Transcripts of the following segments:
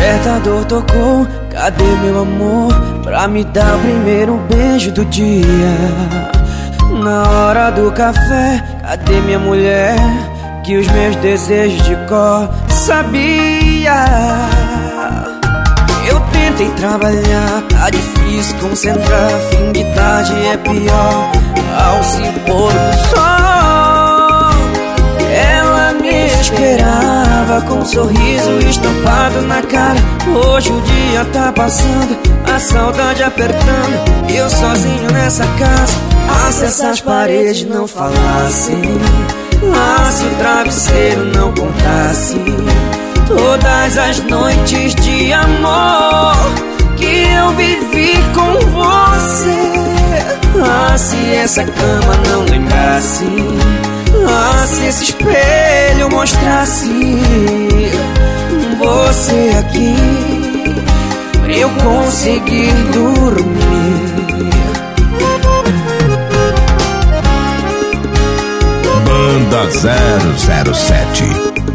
Despertador tocou, cadê meu amor? Pra me dar o primeiro beijo do dia. Na hora do café, cadê minha mulher? Que os meus desejos de cor sabia. Eu tentei trabalhar, tá difícil concentrar. Fim de tarde é pior, ao se pôr do sol. Ela me esperava com um sorriso estampado na cara. Hoje o dia tá passando, a saudade apertando, e eu sozinho nessa casa. Ah, se essas paredes não falassem, ah, se o travesseiro não contasse todas as noites de amor que eu vivi com você. Ah, se essa cama não lembrasse, ah, se esse espelho mostrasse você aqui, pra eu conseguir dormir. Banda 007.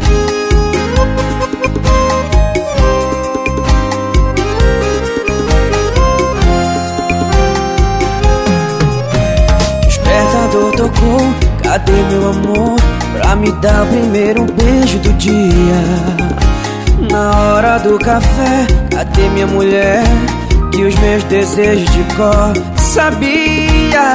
Despertador tocou, cadê meu amor? Pra me dar o primeiro beijo do dia. Na hora do café, cadê minha mulher? Que os meus desejos de cor sabia.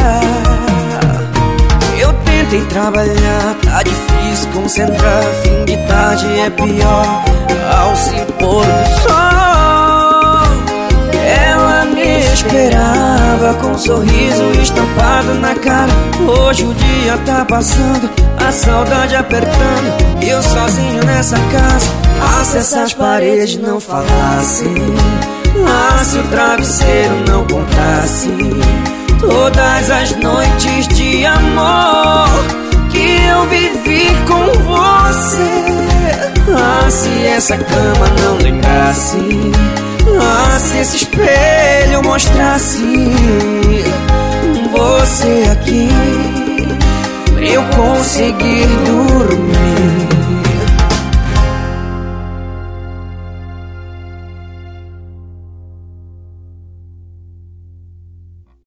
Eu tentei trabalhar, tá difícil concentrar. Fim de tarde é pior, ao se pôr do sol. Ela me esperava com um sorriso estampado na cara. Hoje o dia tá passando, a saudade apertando, e eu sozinho nessa casa. Ah, se essas paredes não falassem, ah, se o travesseiro não contasse todas as noites de amor que eu vivi com você. Ah, se essa cama não lembrasse, ah, se esse espelho mostrasse você aqui, pra eu conseguir dormir.